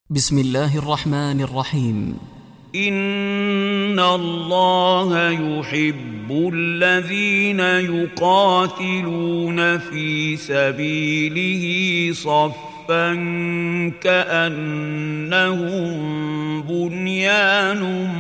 بسم الله الرحمن الرحيم. إن الله يحب الذين يقاتلون في سبيله صفا كأنهم بنيان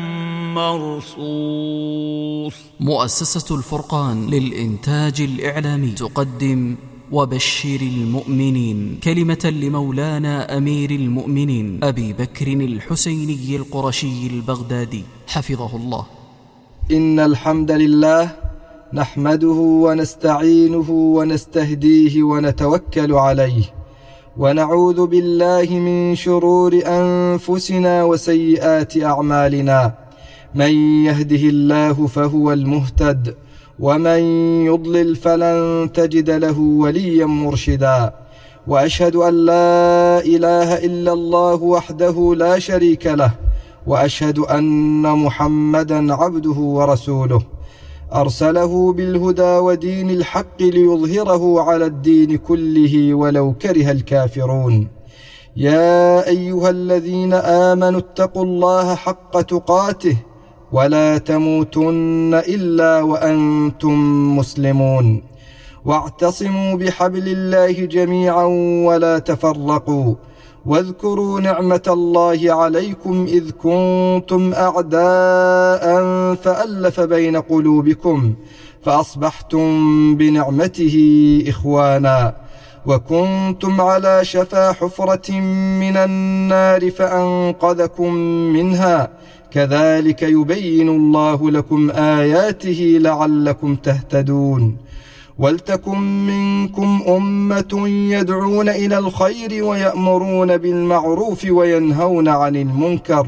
مرصوص. مؤسسة الفرقان للإنتاج الإعلامي تقدم وبشر المؤمنين، كلمة لمولانا أمير المؤمنين أبي بكر الحسيني القرشي البغدادي حفظه الله. إن الحمد لله نحمده ونستعينه ونستهديه ونتوكل عليه، ونعوذ بالله من شرور أنفسنا وسيئات أعمالنا. من يهده الله فهو المهتد، ومن يضلل فلن تجد له وليا مرشدا. وأشهد أن لا إله إلا الله وحده لا شريك له، وأشهد أن محمدا عبده ورسوله، أرسله بالهدى ودين الحق ليظهره على الدين كله ولو كره الكافرون. يا أيها الذين آمنوا اتقوا الله حق تقاته ولا تموتن إلا وأنتم مسلمون، واعتصموا بحبل الله جميعا ولا تفرقوا، واذكروا نعمة الله عليكم إذ كنتم أعداء فألف بين قلوبكم فأصبحتم بنعمته إخوانا، وكنتم على شفا حفرة من النار فأنقذكم منها. كذلك يبين الله لكم آياته لعلكم تهتدون. ولتكن منكم أمة يدعون إلى الخير ويأمرون بالمعروف وينهون عن المنكر،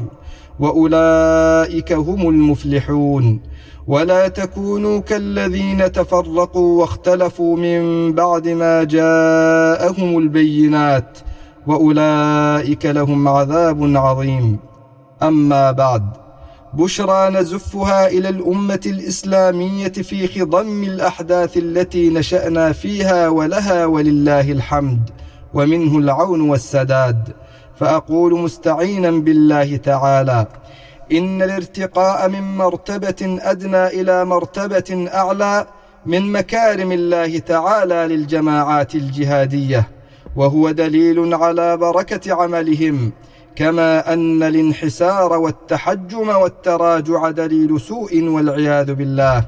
وأولئك هم المفلحون. ولا تكونوا كالذين تفرقوا واختلفوا من بعد ما جاءهم البينات، وأولئك لهم عذاب عظيم. أما بعد، بشرى نزفها إلى الأمة الإسلامية في خضم الأحداث التي نشأنا فيها، ولها ولله الحمد ومنه العون والسداد. فأقول مستعينا بالله تعالى: إن الارتقاء من مرتبة أدنى إلى مرتبة أعلى من مكارم الله تعالى للجماعات الجهادية، وهو دليل على بركة عملهم، كما أن الانحسار والتحجم والتراجع دليل سوء والعياذ بالله.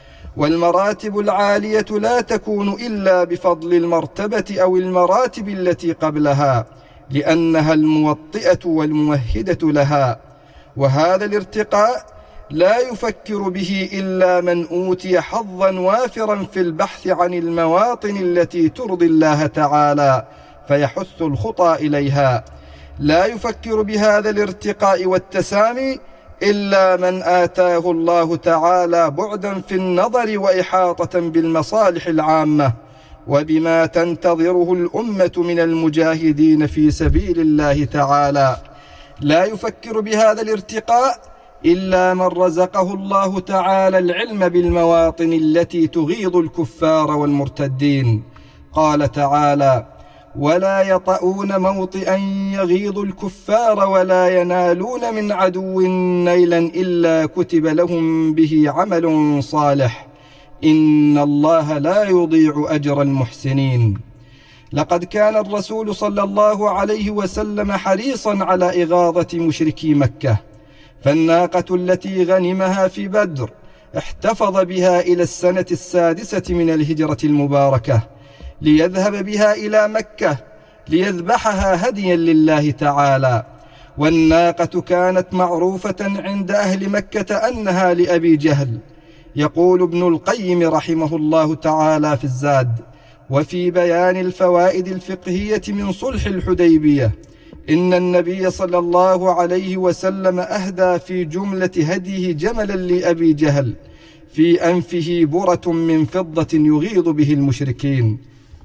والمراتب العالية لا تكون إلا بفضل المرتبة أو المراتب التي قبلها، لأنها الموطئة والممهدة لها. وهذا الارتقاء لا يفكر به إلا من أوتي حظا وافرا في البحث عن المواطن التي ترضي الله تعالى فيحث الخطى إليها. لا يفكر بهذا الارتقاء والتسامي إلا من آتاه الله تعالى بعدا في النظر وإحاطة بالمصالح العامة وبما تنتظره الأمة من المجاهدين في سبيل الله تعالى. لا يفكر بهذا الارتقاء إلا من رزقه الله تعالى العلم بالمواطن التي تغيظ الكفار والمرتدين. قال تعالى: ولا يطؤون موطئا يغيظ الكفار ولا ينالون من عدو نيلا إلا كتب لهم به عمل صالح، إن الله لا يضيع أجر المحسنين. لقد كان الرسول صلى الله عليه وسلم حريصا على إغاظة مشركي مكة، فالناقة التي غنمها في بدر احتفظ بها إلى السنة 6 من الهجرة المباركة، ليذهب بها إلى مكة ليذبحها هديا لله تعالى. والناقة كانت معروفة عند أهل مكة أنها لأبي جهل. يقول ابن القيم رحمه الله تعالى في الزاد وفي بيان الفوائد الفقهية من صلح الحديبية: إن النبي صلى الله عليه وسلم أهدى في جملة هديه جملا لأبي جهل في أنفه برة من فضة يغيظ به المشركين.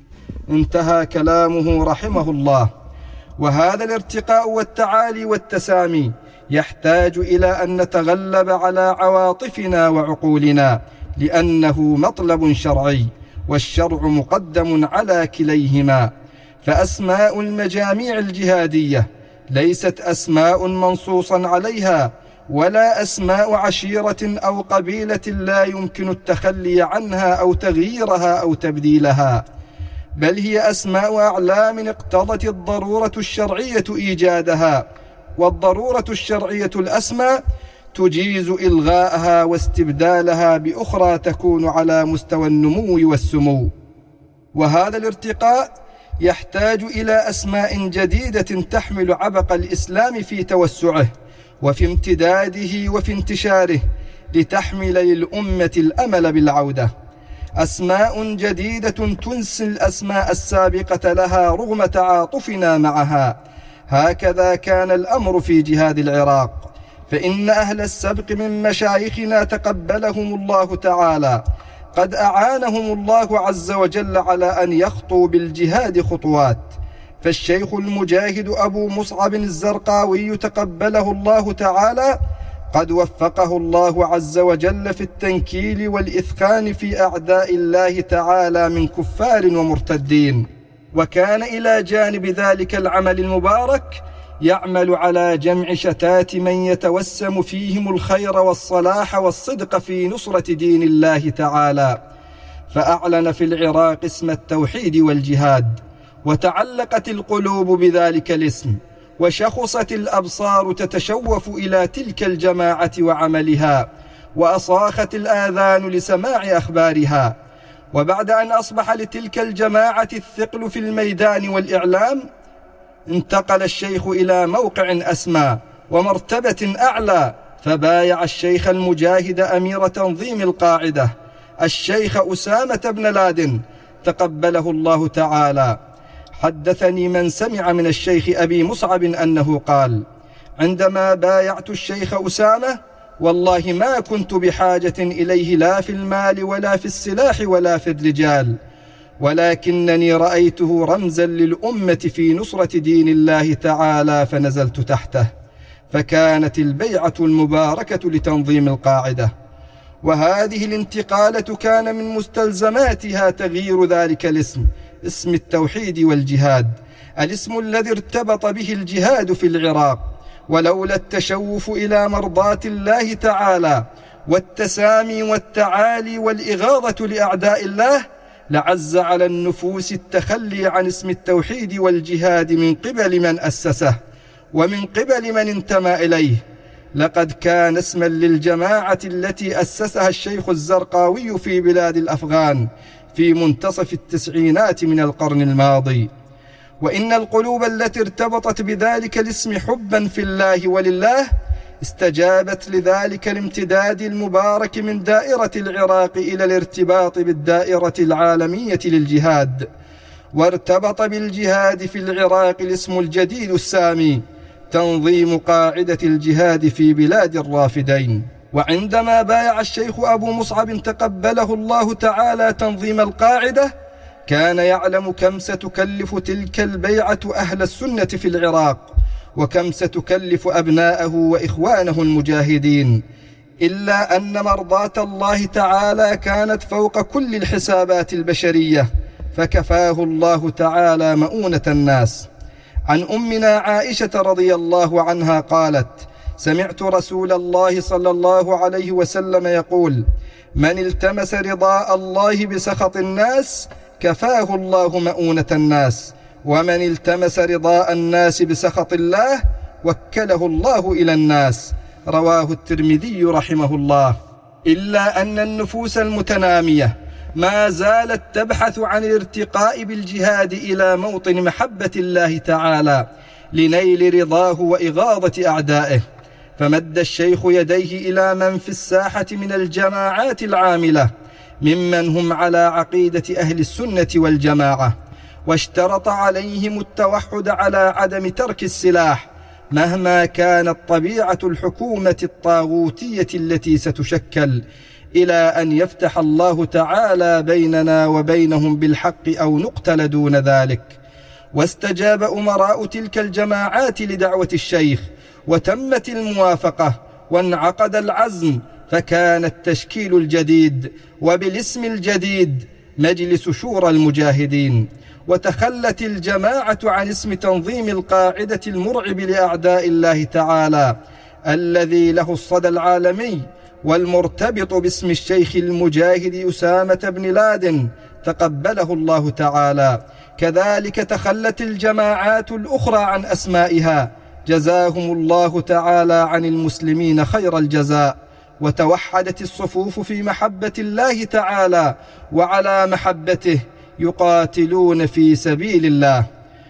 انتهى كلامه رحمه الله. وهذا الارتقاء والتعالي والتسامي يحتاج إلى أن نتغلب على عواطفنا وعقولنا، لأنه مطلب شرعي، والشرع مقدم على كليهما. فأسماء المجاميع الجهادية ليست أسماء منصوصا عليها، ولا أسماء عشيرة أو قبيلة لا يمكن التخلي عنها أو تغييرها أو تبديلها، بل هي أسماء أعلام اقتضت الضرورة الشرعية إيجادها، والضرورة الشرعية الأسماء تجيز إلغاءها واستبدالها بأخرى تكون على مستوى النمو والسمو. وهذا الارتقاء يحتاج إلى أسماء جديدة تحمل عبق الإسلام في توسعه وفي امتداده وفي انتشاره، لتحمل للأمة الأمل بالعودة. أسماء جديدة تنسي الأسماء السابقة لها رغم تعاطفنا معها. هكذا كان الأمر في جهاد العراق، فإن أهل السبق من مشايخنا تقبلهم الله تعالى قد أعانهم الله عز وجل على أن يخطوا بالجهاد خطوات. فالشيخ المجاهد أبو مصعب الزرقاوي تقبله الله تعالى قد وفقه الله عز وجل في التنكيل والإثخان في أعداء الله تعالى من كفار ومرتدين، وكان إلى جانب ذلك العمل المبارك يعمل على جمع شتات من يتوسم فيهم الخير والصلاح والصدق في نصرة دين الله تعالى، فأعلن في العراق اسم التوحيد والجهاد، وتعلقت القلوب بذلك الاسم، وشخصت الأبصار تتشوف إلى تلك الجماعة وعملها، وأصاخت الآذان لسماع أخبارها. وبعد أن أصبح لتلك الجماعة الثقل في الميدان والإعلام، انتقل الشيخ إلى موقع أسمى ومرتبة أعلى، فبايع الشيخ المجاهد أمير تنظيم القاعدة الشيخ أسامة بن لادن تقبله الله تعالى. حدثني من سمع من الشيخ أبي مصعب أنه قال: عندما بايعت الشيخ أسامة والله ما كنت بحاجة إليه لا في المال ولا في السلاح ولا في الرجال، ولكنني رأيته رمزا للأمة في نصرة دين الله تعالى فنزلت تحته، فكانت البيعة المباركة لتنظيم القاعدة. وهذه الانتقالة كان من مستلزماتها تغيير ذلك الاسم، اسم التوحيد والجهاد، الاسم الذي ارتبط به الجهاد في العراق، ولولا التشوف إلى مرضاة الله تعالى والتسامي والتعالي والإغاظة لأعداء الله لعز على النفوس التخلي عن اسم التوحيد والجهاد من قبل من أسسه ومن قبل من انتمى إليه. لقد كان اسما للجماعة التي أسسها الشيخ الزرقاوي في بلاد الأفغان في منتصف التسعينات من القرن الماضي. وإن القلوب التي ارتبطت بذلك الاسم حبا في الله ولله استجابت لذلك الامتداد المبارك من دائرة العراق إلى الارتباط بالدائرة العالمية للجهاد، وارتبط بالجهاد في العراق الاسم الجديد السامي، تنظيم قاعدة الجهاد في بلاد الرافدين. وعندما بايع الشيخ أبو مصعب تقبله الله تعالى تنظيم القاعدة، كان يعلم كم ستكلف تلك البيعة أهل السنة في العراق، وكم ستكلف أبناءه وإخوانه المجاهدين، إلا أن مرضاة الله تعالى كانت فوق كل الحسابات البشرية، فكفاه الله تعالى مؤونة الناس. عن أمنا عائشة رضي الله عنها قالت: سمعت رسول الله صلى الله عليه وسلم يقول: من التمس رضاء الله بسخط الناس كفاه الله مؤونة الناس، ومن التمس رضاء الناس بسخط الله وكله الله إلى الناس. رواه الترمذي رحمه الله. إلا أن النفوس المتنامية ما زالت تبحث عن الارتقاء بالجهاد إلى موطن محبة الله تعالى لنيل رضاه وإغاظة أعدائه، فمد الشيخ يديه إلى من في الساحة من الجماعات العاملة ممن هم على عقيدة أهل السنة والجماعة، واشترط عليهم التوحد على عدم ترك السلاح مهما كانت طبيعة الحكومة الطاغوتية التي ستشكل، إلى أن يفتح الله تعالى بيننا وبينهم بالحق أو نقتل دون ذلك. واستجاب أمراء تلك الجماعات لدعوة الشيخ، وتمت الموافقة وانعقد العزم، فكان التشكيل الجديد وبالاسم الجديد مجلس شورى المجاهدين. وتخلت الجماعة عن اسم تنظيم القاعدة المرعب لأعداء الله تعالى الذي له الصدى العالمي والمرتبط باسم الشيخ المجاهد أسامة بن لادن تقبله الله تعالى. كذلك تخلت الجماعات الأخرى عن أسمائها جزاهم الله تعالى عن المسلمين خير الجزاء، وتوحدت الصفوف في محبة الله تعالى وعلى محبته يقاتلون في سبيل الله.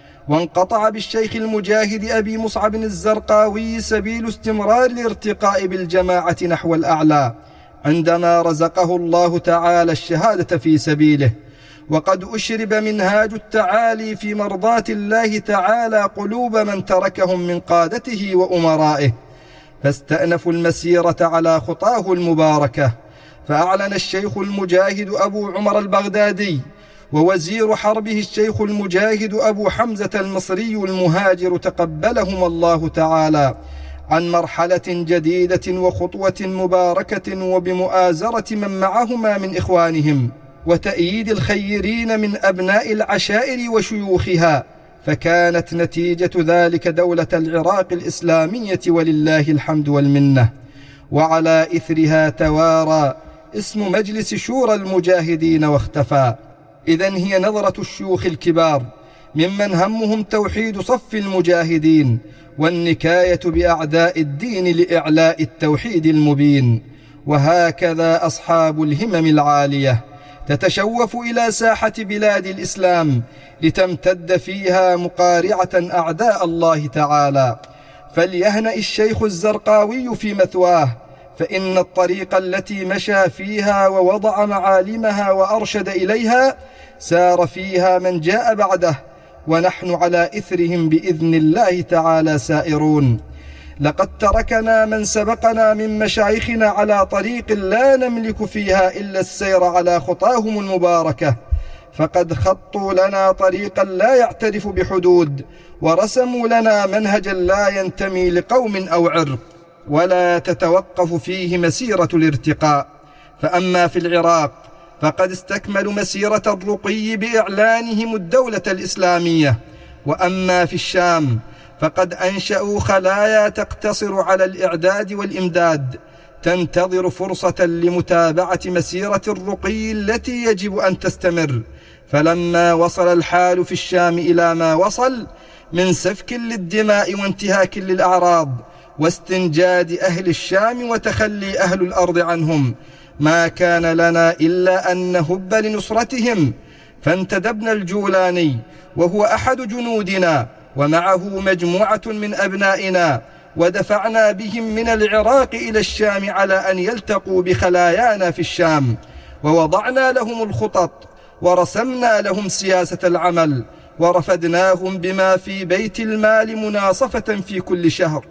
وانقطع بالشيخ المجاهد أبي مصعب الزرقاوي سبيل استمرار الارتقاء بالجماعة نحو الأعلى عندما رزقه الله تعالى الشهادة في سبيله، وقد أشرب منهاج التعالي في مرضاة الله تعالى قلوب من تركهم من قادته وأمرائه، فاستأنفوا المسيرة على خطاه المباركة. فأعلن الشيخ المجاهد أبو عمر البغدادي ووزير حربه الشيخ المجاهد أبو حمزة المصري المهاجر تقبلهما الله تعالى عن مرحلة جديدة وخطوة مباركة، وبمؤازرة من معهما من إخوانهم وتأييد الخيرين من أبناء العشائر وشيوخها، فكانت نتيجة ذلك دولة العراق الإسلامية ولله الحمد والمنة. وعلى إثرها توارى اسم مجلس شورى المجاهدين واختفى. إذن هي نظرة الشيوخ الكبار ممن همهم توحيد صف المجاهدين والنكاية بأعداء الدين لإعلاء التوحيد المبين. وهكذا أصحاب الهمم العالية تتشوف إلى ساحة بلاد الإسلام لتمتد فيها مقارعة أعداء الله تعالى. فليهنأ الشيخ الزرقاوي في مثواه، فإن الطريق التي مشى فيها ووضع معالمها وأرشد إليها سار فيها من جاء بعده، ونحن على إثرهم بإذن الله تعالى سائرون. لقد تركنا من سبقنا من مشايخنا على طريق لا نملك فيها إلا السير على خطاهم المباركة، فقد خطوا لنا طريقا لا يعترف بحدود، ورسموا لنا منهجا لا ينتمي لقوم أو عرق، ولا تتوقف فيه مسيرة الارتقاء. فأما في العراق فقد استكملوا مسيرة الرقي بإعلانهم الدولة الإسلامية، وأما في الشام فقد أنشأوا خلايا تقتصر على الإعداد والإمداد، تنتظر فرصة لمتابعة مسيرة الرقي التي يجب أن تستمر. فلما وصل الحال في الشام إلى ما وصل من سفك للدماء وانتهاك للأعراض واستنجاد أهل الشام وتخلي أهل الأرض عنهم، ما كان لنا إلا أن نهب لنصرتهم، فانتدبنا الجولاني وهو أحد جنودنا ومعه مجموعة من أبنائنا، ودفعنا بهم من العراق إلى الشام على أن يلتقوا بخلايانا في الشام، ووضعنا لهم الخطط ورسمنا لهم سياسة العمل، ورفدناهم بما في بيت المال مناصفة في كل شهر،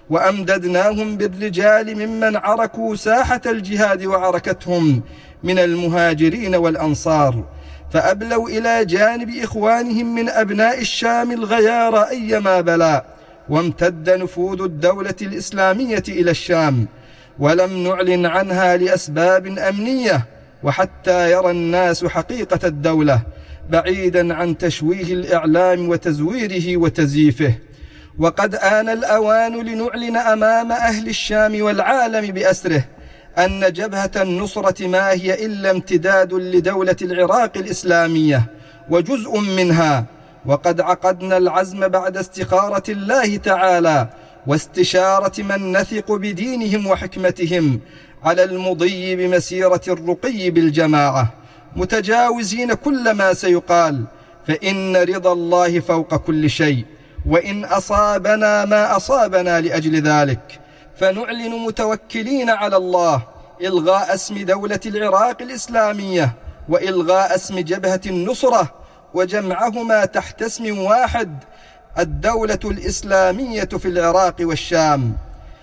وأمددناهم بالرجال ممن عركوا ساحة الجهاد وعركتهم من المهاجرين والأنصار، فأبلوا إلى جانب إخوانهم من أبناء الشام الغيار أيما بلاء، وامتد نفوذ الدولة الإسلامية إلى الشام، ولم نعلن عنها لأسباب أمنية، وحتى يرى الناس حقيقة الدولة بعيدا عن تشويه الإعلام وتزويره وتزييفه. وقد آن الأوان لنعلن أمام أهل الشام والعالم بأسره أن جبهة النصرة ما هي إلا امتداد لدولة العراق الإسلامية وجزء منها، وقد عقدنا العزم بعد استخارة الله تعالى واستشارة من نثق بدينهم وحكمتهم على المضي بمسيرة الرقي بالجماعة، متجاوزين كل ما سيقال، فإن رضا الله فوق كل شيء، وإن أصابنا ما أصابنا لأجل ذلك، فنعلن متوكلين على الله إلغاء اسم دولة العراق الإسلامية وإلغاء اسم جبهة النصرة، وجمعهما تحت اسم واحد، الدولة الإسلامية في العراق والشام.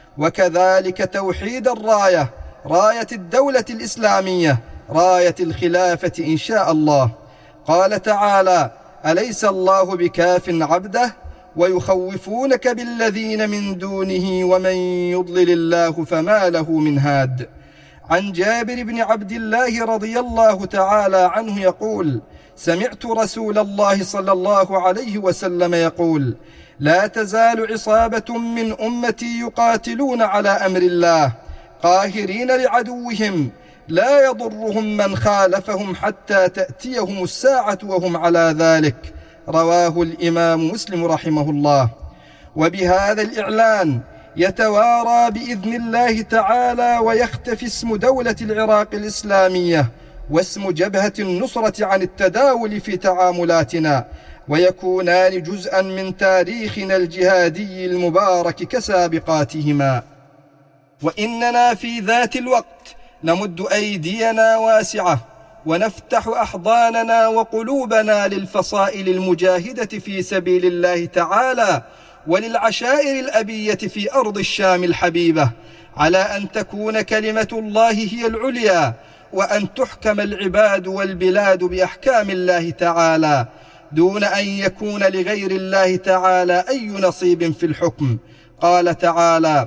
وكذلك توحيد الراية، راية الدولة الإسلامية، راية الخلافة إن شاء الله. قال تعالى: أليس الله بكاف عبده ويخوفونك بالذين من دونه ومن يضلل الله فما له من هاد. عن جابر بن عبد الله رضي الله تعالى عنه يقول: سمعت رسول الله صلى الله عليه وسلم يقول: لا تزال عصابة من أمتي يقاتلون على أمر الله قاهرين لعدوهم لا يضرهم من خالفهم حتى تأتيهم الساعة وهم على ذلك. رواه الإمام مسلم رحمه الله. وبهذا الإعلان يتوارى بإذن الله تعالى ويختفي اسم دولة العراق الإسلامية واسم جبهة النصرة عن التداول في تعاملاتنا، ويكونان جزءا من تاريخنا الجهادي المبارك كسابقاتهما. وإننا في ذات الوقت نمد أيدينا واسعة ونفتح أحضاننا وقلوبنا للفصائل المجاهدة في سبيل الله تعالى وللعشائر الأبية في أرض الشام الحبيبة، على أن تكون كلمة الله هي العليا، وأن تحكم العباد والبلاد بأحكام الله تعالى دون أن يكون لغير الله تعالى أي نصيب في الحكم. قال تعالى: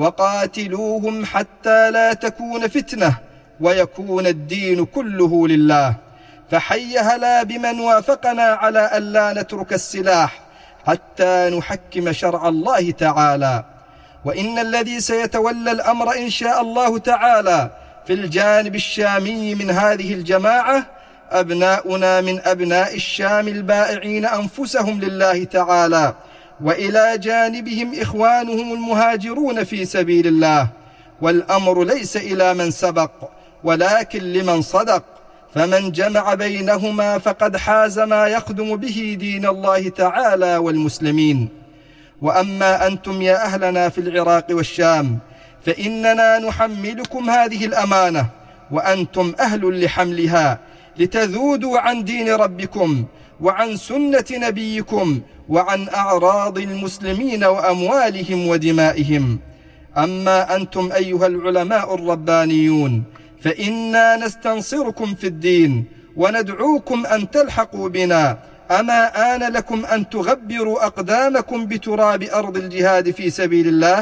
وقاتلوهم حتى لا تكون فتنة ويكون الدين كله لله. فحي هلا بمن وافقنا على ألا نترك السلاح حتى نحكم شرع الله تعالى. وإن الذي سيتولى الأمر إن شاء الله تعالى في الجانب الشامي من هذه الجماعة أبناؤنا من أبناء الشام البائعين أنفسهم لله تعالى، وإلى جانبهم إخوانهم المهاجرون في سبيل الله. والأمر ليس إلى من سبق ولكن لمن صدق، فمن جمع بينهما فقد حاز ما يخدم به دين الله تعالى والمسلمين. وأما أنتم يا أهلنا في العراق والشام فإننا نحملكم هذه الأمانة وأنتم أهل لحملها، لتذودوا عن دين ربكم وعن سنة نبيكم وعن أعراض المسلمين وأموالهم ودمائهم. أما أنتم أيها العلماء الربانيون فإنا نستنصركم في الدين وندعوكم أن تلحقوا بنا. أما آن لكم أن تغبروا أقدامكم بتراب أرض الجهاد في سبيل الله؟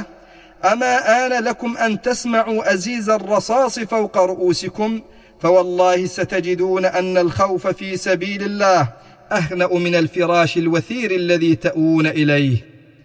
أما آن لكم أن تسمعوا أزيز الرصاص فوق رؤوسكم؟ فوالله ستجدون أن الخوف في سبيل الله أهنأ من الفراش الوثير الذي تأوون إليه.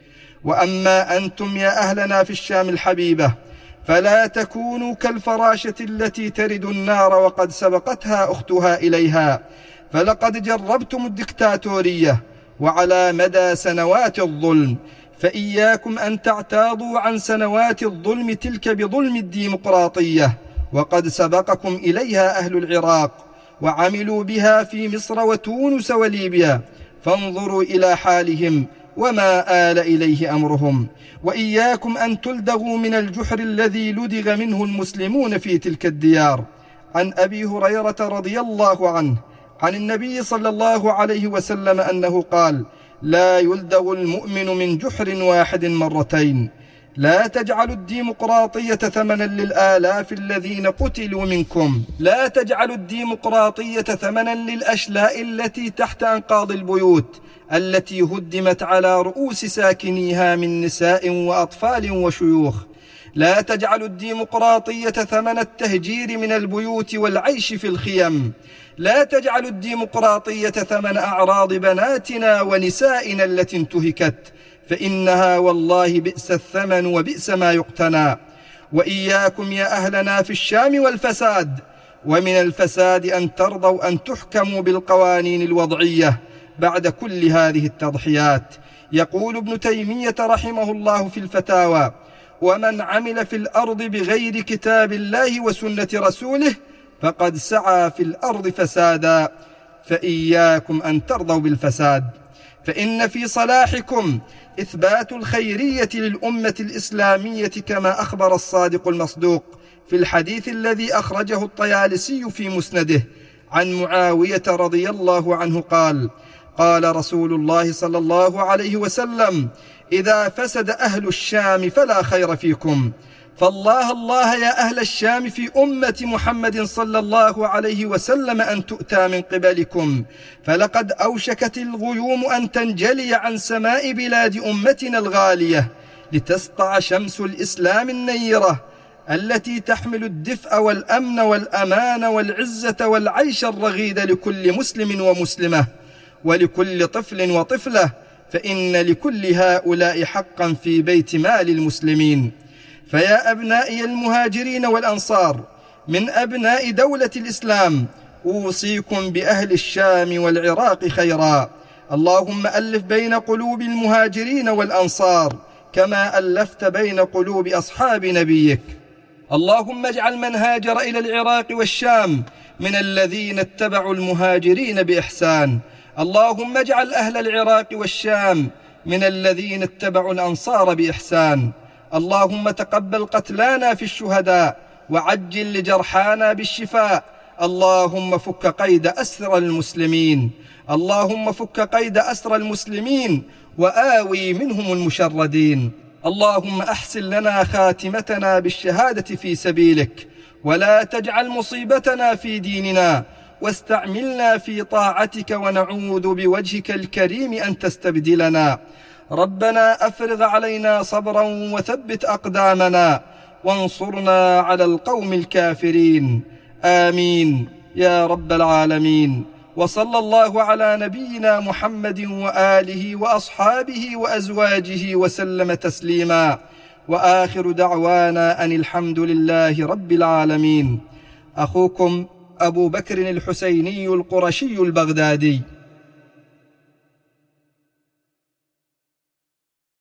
وأما أنتم يا أهلنا في الشام الحبيبة فلا تكونوا كالفراشة التي ترد النار وقد سبقتها أختها إليها، فلقد جربتم الدكتاتورية وعلى مدى سنوات الظلم، فإياكم أن تعتاضوا عن سنوات الظلم تلك بظلم الديمقراطية، وقد سبقكم إليها أهل العراق وعملوا بها في مصر وتونس وليبيا، فانظروا إلى حالهم وما آل إليه أمرهم. وإياكم أن تلدغوا من الجحر الذي لدغ منه المسلمون في تلك الديار. عن أبي هريرة رضي الله عنه عن النبي صلى الله عليه وسلم أنه قال: لا يلدغ المؤمن من جحر واحد مرتين. لا تجعلوا الديمقراطية ثمنا للآلاف الذين قتلوا منكم، لا تجعلوا الديمقراطية ثمنا للأشلاء التي تحت أنقاض البيوت التي هدمت على رؤوس ساكنيها من نساء وأطفال وشيوخ. لا تجعلوا الديمقراطية ثمن التهجير من البيوت والعيش في الخيم. لا تجعلوا الديمقراطية ثمن أعراض بناتنا ونسائنا التي انتهكت، فإنها والله بئس الثمن وبئس ما يقتنى. وإياكم يا أهلنا في الشام والفساد، ومن الفساد أن ترضوا أن تحكموا بالقوانين الوضعية بعد كل هذه التضحيات. يقول ابن تيمية رحمه الله في الفتاوى: ومن عمل في الأرض بغير كتاب الله وسنة رسوله فقد سعى في الأرض فسادا. فإياكم أن ترضوا بالفساد، فإن في صلاحكم إثبات الخيرية للأمة الإسلامية، كما أخبر الصادق المصدوق في الحديث الذي أخرجه الطيالسي في مسنده عن معاوية رضي الله عنه قال: قال رسول الله صلى الله عليه وسلم: إذا فسد أهل الشام فلا خير فيكم. فالله الله يا أهل الشام في أمة محمد صلى الله عليه وسلم أن تؤتى من قبلكم، فلقد أوشكت الغيوم أن تنجلي عن سماء بلاد أمتنا الغالية، لتسطع شمس الإسلام النيرة التي تحمل الدفء والأمن والأمان والعزة والعيش الرغيد لكل مسلم ومسلمة ولكل طفل وطفلة، فإن لكل هؤلاء حقا في بيت مال المسلمين. فيا أبنائي المهاجرين والأنصار من أبناء دولة الإسلام، أوصيكم بأهل الشام والعراق خيرا. اللهم ألف بين قلوب المهاجرين والأنصار كما ألفت بين قلوب أصحاب نبيك. اللهم اجعل من هاجر إلى العراق والشام من الذين اتبعوا المهاجرين بإحسان. اللهم اجعل أهل العراق والشام من الذين اتبعوا الأنصار بإحسان. اللهم تقبل قتلانا في الشهداء وعجل لجرحانا بالشفاء. اللهم فك قيد أسر المسلمين، اللهم فك قيد أسر المسلمين وآوي منهم المشردين. اللهم أحسن لنا خاتمتنا بالشهادة في سبيلك، ولا تجعل مصيبتنا في ديننا، واستعملنا في طاعتك ونعوذ بوجهك الكريم أن تستبدلنا. ربنا أفرغ علينا صبرا وثبت أقدامنا وانصرنا على القوم الكافرين. آمين يا رب العالمين. وصلى الله على نبينا محمد وآله وأصحابه وأزواجه وسلم تسليما، وآخر دعوانا أن الحمد لله رب العالمين. أخوكم أبو بكر الحسيني القرشي البغدادي.